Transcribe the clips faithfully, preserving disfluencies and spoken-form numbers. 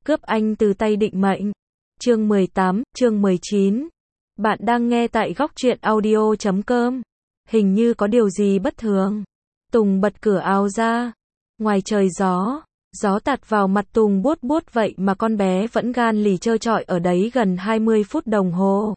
Cướp anh từ tay định mệnh. Chương mười tám, chương mười chín. Bạn đang nghe tại góc truyện audio chấm com. Hình như có điều gì bất thường. Tùng bật cửa áo ra. Ngoài trời gió, gió tạt vào mặt Tùng buốt buốt vậy mà con bé vẫn gan lì trơ trọi ở đấy gần hai mươi phút đồng hồ.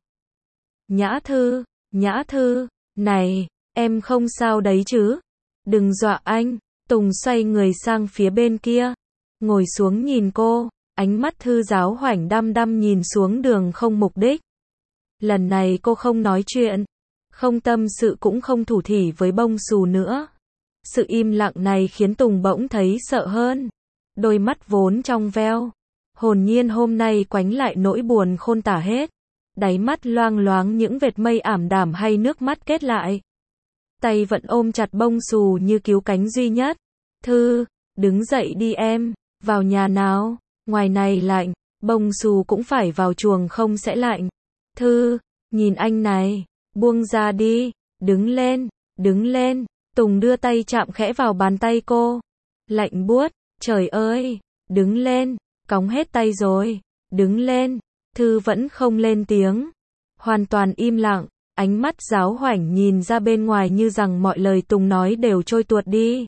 Nhã Thư, Nhã Thư, này, em không sao đấy chứ? Đừng dọa anh. Tùng xoay người sang phía bên kia, ngồi xuống nhìn cô, ánh mắt Thư giáo hoảnh đăm đăm nhìn xuống đường không mục đích. Lần này cô không nói chuyện, không tâm sự cũng không thủ thỉ với bông xù nữa. Sự im lặng này khiến Tùng bỗng thấy sợ hơn. Đôi mắt vốn trong veo, hồn nhiên hôm nay quánh lại nỗi buồn khôn tả hết. Đáy mắt loang loáng những vệt mây ảm đạm hay nước mắt kết lại. Tay vẫn ôm chặt bông xù như cứu cánh duy nhất. Thư, đứng dậy đi em, vào nhà nào, ngoài này lạnh, bông xù cũng phải vào chuồng không sẽ lạnh. Thư, nhìn anh này, buông ra đi, đứng lên, đứng lên. Tùng đưa tay chạm khẽ vào bàn tay cô. Lạnh buốt, trời ơi, đứng lên, cóng hết tay rồi, đứng lên. Thư vẫn không lên tiếng, hoàn toàn im lặng, ánh mắt giáo hoảnh nhìn ra bên ngoài như rằng mọi lời Tùng nói đều trôi tuột đi.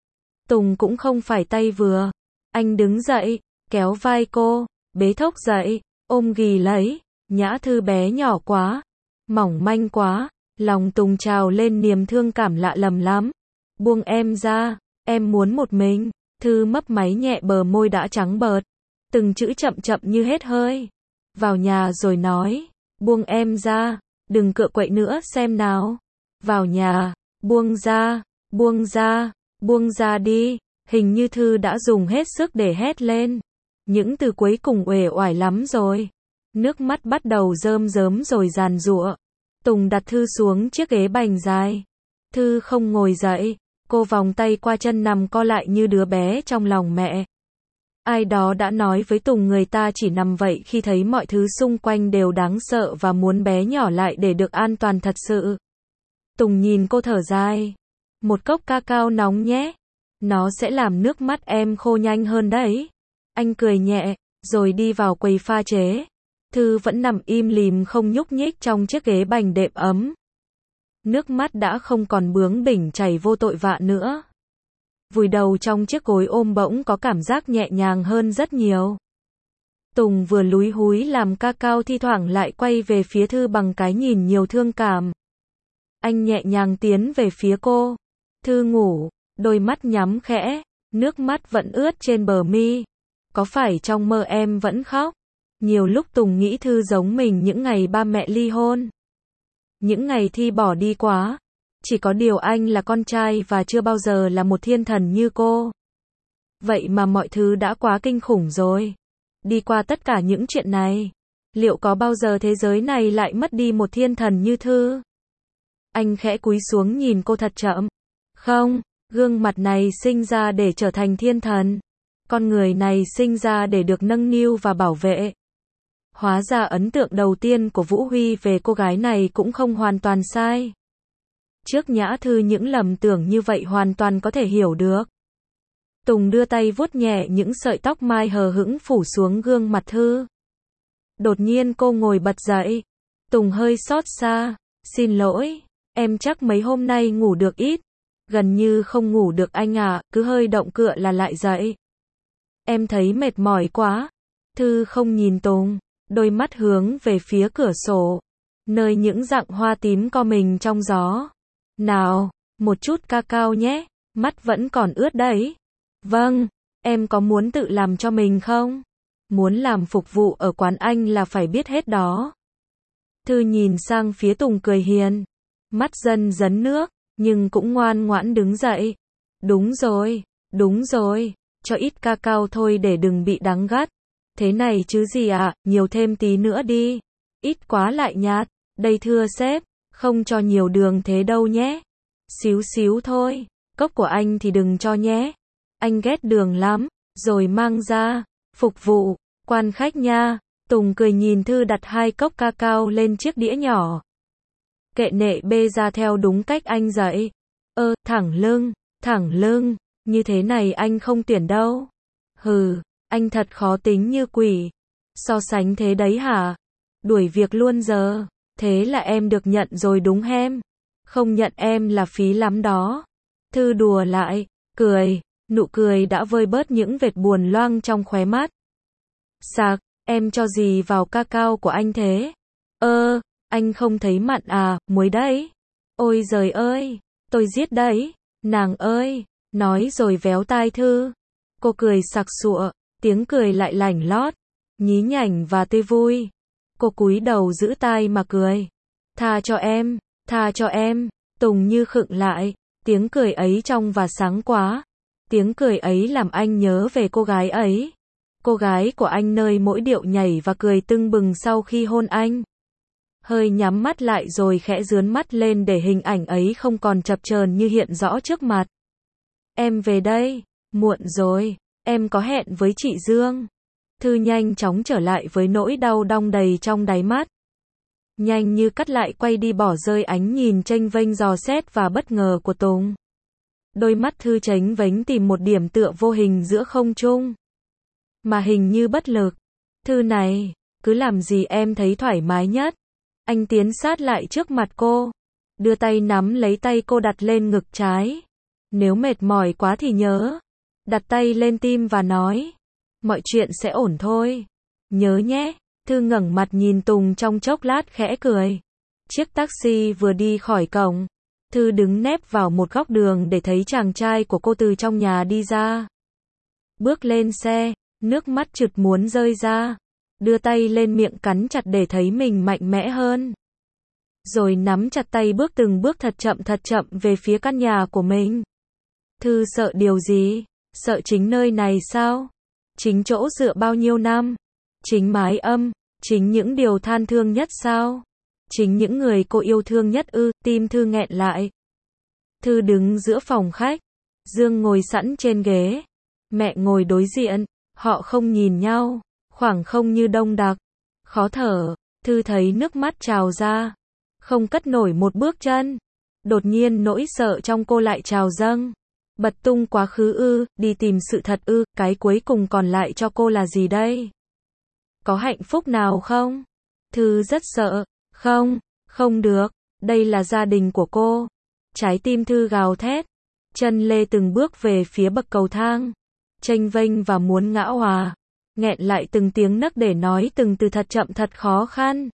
Tùng cũng không phải tay vừa, anh đứng dậy, kéo vai cô, bế thốc dậy, ôm ghì lấy. Nhã Thư bé nhỏ quá, mỏng manh quá, lòng Tùng trào lên niềm thương cảm lạ lầm lắm. Buông em ra, em muốn một mình. Thư mấp máy nhẹ bờ môi đã trắng bợt, từng chữ chậm chậm như hết hơi. Vào nhà rồi nói, buông em ra, đừng cựa quậy nữa xem nào. Vào nhà, buông ra, buông ra, buông ra đi. Hình như Thư đã dùng hết sức để hét lên. Những từ cuối cùng uể oải lắm rồi. Nước mắt bắt đầu rơm rớm rồi giàn giụa. Tùng đặt Thư xuống chiếc ghế bành dài. Thư không ngồi dậy, cô vòng tay qua chân nằm co lại như đứa bé trong lòng mẹ. Ai đó đã nói với Tùng người ta chỉ nằm vậy khi thấy mọi thứ xung quanh đều đáng sợ và muốn bé nhỏ lại để được an toàn thật sự. Tùng nhìn cô thở dài. Một cốc cacao nóng nhé. Nó sẽ làm nước mắt em khô nhanh hơn đấy. Anh cười nhẹ, rồi đi vào quầy pha chế. Thư vẫn nằm im lìm không nhúc nhích trong chiếc ghế bành đệm ấm. Nước mắt đã không còn bướng bỉnh chảy vô tội vạ nữa. Vùi đầu trong chiếc gối ôm bỗng có cảm giác nhẹ nhàng hơn rất nhiều. Tùng vừa lúi húi làm cacao thi thoảng lại quay về phía Thư bằng cái nhìn nhiều thương cảm. Anh nhẹ nhàng tiến về phía cô. Thư ngủ, đôi mắt nhắm khẽ, nước mắt vẫn ướt trên bờ mi. Có phải trong mơ em vẫn khóc? Nhiều lúc Tùng nghĩ Thư giống mình những ngày ba mẹ ly hôn. Những ngày Thi bỏ đi quá. Chỉ có điều anh là con trai và chưa bao giờ là một thiên thần như cô. Vậy mà mọi thứ đã quá kinh khủng rồi. Đi qua tất cả những chuyện này, liệu có bao giờ thế giới này lại mất đi một thiên thần như Thư? Anh khẽ cúi xuống nhìn cô thật chậm. Không, gương mặt này sinh ra để trở thành thiên thần. Con người này sinh ra để được nâng niu và bảo vệ. Hóa ra ấn tượng đầu tiên của Vũ Huy về cô gái này cũng không hoàn toàn sai. Trước Nhã Thư những lầm tưởng như vậy hoàn toàn có thể hiểu được. Tùng đưa tay vuốt nhẹ những sợi tóc mai hờ hững phủ xuống gương mặt Thư. Đột nhiên cô ngồi bật dậy. Tùng hơi xót xa. Xin lỗi, em chắc mấy hôm nay ngủ được ít. Gần như không ngủ được anh ạ, cứ hơi động cựa là lại dậy. Em thấy mệt mỏi quá. Thư không nhìn Tùng, đôi mắt hướng về phía cửa sổ, nơi những rặng hoa tím co mình trong gió. Nào, một chút cacao nhé, mắt vẫn còn ướt đấy. Vâng, em có muốn tự làm cho mình không? Muốn làm phục vụ ở quán anh là phải biết hết đó. Thư nhìn sang phía Tùng cười hiền, mắt dần dấn nước, nhưng cũng ngoan ngoãn đứng dậy. Đúng rồi, đúng rồi, cho ít cacao thôi để đừng bị đắng gắt. Thế này chứ gì ạ, à, nhiều thêm tí nữa đi. Ít quá lại nhạt, đây thưa sếp, không cho nhiều đường thế đâu nhé. Xíu xíu thôi, cốc của anh thì đừng cho nhé. Anh ghét đường lắm, rồi mang ra, phục vụ, quan khách nha. Tùng cười nhìn Thư đặt hai cốc cacao lên chiếc đĩa nhỏ. Kệ nệ bê ra theo đúng cách anh dạy. Ơ, thẳng lưng, thẳng lưng, như thế này anh không tuyển đâu. Hừ, Anh thật khó tính như quỷ. So sánh thế đấy hả? Đuổi việc luôn giờ. Thế là em được nhận rồi đúng hem? Không nhận em là phí lắm đó. Thư đùa lại, cười, nụ cười đã vơi bớt những vệt buồn loang trong khóe mắt. Sạc, em cho gì vào cacao của anh thế? Ơ, anh không thấy mặn à, muối đấy. Ôi giời ơi, tôi giết đấy, nàng ơi, nói rồi véo tai Thư. Cô cười sặc sụa, tiếng cười lại lảnh lót, nhí nhảnh và tươi vui. Cô cúi đầu giữ tai mà cười. Tha cho em, tha cho em. Tùng như khựng lại, tiếng cười ấy trong và sáng quá. Tiếng cười ấy làm anh nhớ về cô gái ấy. Cô gái của anh nơi mỗi điệu nhảy và cười tưng bừng sau khi hôn anh. Hơi nhắm mắt lại rồi khẽ dướn mắt lên để hình ảnh ấy không còn chập chờn như hiện rõ trước mặt. Em về đây, muộn rồi, em có hẹn với chị Dương. Thư nhanh chóng trở lại với nỗi đau đong đầy trong đáy mắt. Nhanh như cắt lại quay đi bỏ rơi ánh nhìn chênh vênh dò xét và bất ngờ của Tùng. Đôi mắt Thư chếnh vếnh tìm một điểm tựa vô hình giữa không trung. Mà hình như bất lực. Thư này, cứ làm gì em thấy thoải mái nhất. Anh tiến sát lại trước mặt cô. Đưa tay nắm lấy tay cô đặt lên ngực trái. Nếu mệt mỏi quá thì nhớ. Đặt tay lên tim và nói. Mọi chuyện sẽ ổn thôi. Nhớ nhé. Thư ngẩng mặt nhìn Tùng trong chốc lát khẽ cười. Chiếc taxi vừa đi khỏi cổng. Thư đứng nép vào một góc đường để thấy chàng trai của cô từ trong nhà đi ra. Bước lên xe, nước mắt trượt muốn rơi ra. Đưa tay lên miệng cắn chặt để thấy mình mạnh mẽ hơn. Rồi nắm chặt tay bước từng bước thật chậm thật chậm về phía căn nhà của mình. Thư sợ điều gì? Sợ chính nơi này sao? Chính chỗ dựa bao nhiêu năm? Chính mái âm? Chính những điều than thương nhất sao? Chính những người cô yêu thương nhất ư? Tim Thư nghẹn lại. Thư đứng giữa phòng khách. Dương ngồi sẵn trên ghế. Mẹ ngồi đối diện. Họ không nhìn nhau. Khoảng không như đông đặc. Khó thở. Thư thấy nước mắt trào ra. Không cất nổi một bước chân. Đột nhiên nỗi sợ trong cô lại trào dâng. Bật tung quá khứ ư, đi tìm sự thật ư, cái cuối cùng còn lại cho cô là gì đây? Có hạnh phúc nào không? Thư rất sợ. Không, không được. Đây là gia đình của cô. Trái tim Thư gào thét. Chân lê từng bước về phía bậc cầu thang. Chênh vênh và muốn ngã òa. Nghẹn lại từng tiếng nấc để nói từng từ thật chậm thật khó khăn.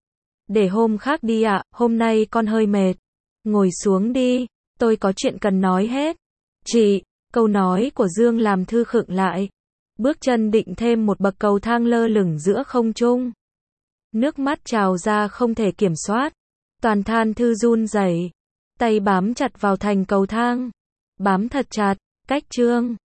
Để hôm khác đi ạ, à, hôm nay con hơi mệt. Ngồi xuống đi, tôi có chuyện cần nói hết. Chị, câu nói của Dương làm Thư khựng lại. Bước chân định thêm một bậc cầu thang lơ lửng giữa không trung. Nước mắt trào ra không thể kiểm soát. Toàn than Thư run rẩy. Tay bám chặt vào thành cầu thang. Bám thật chặt, cách Trương.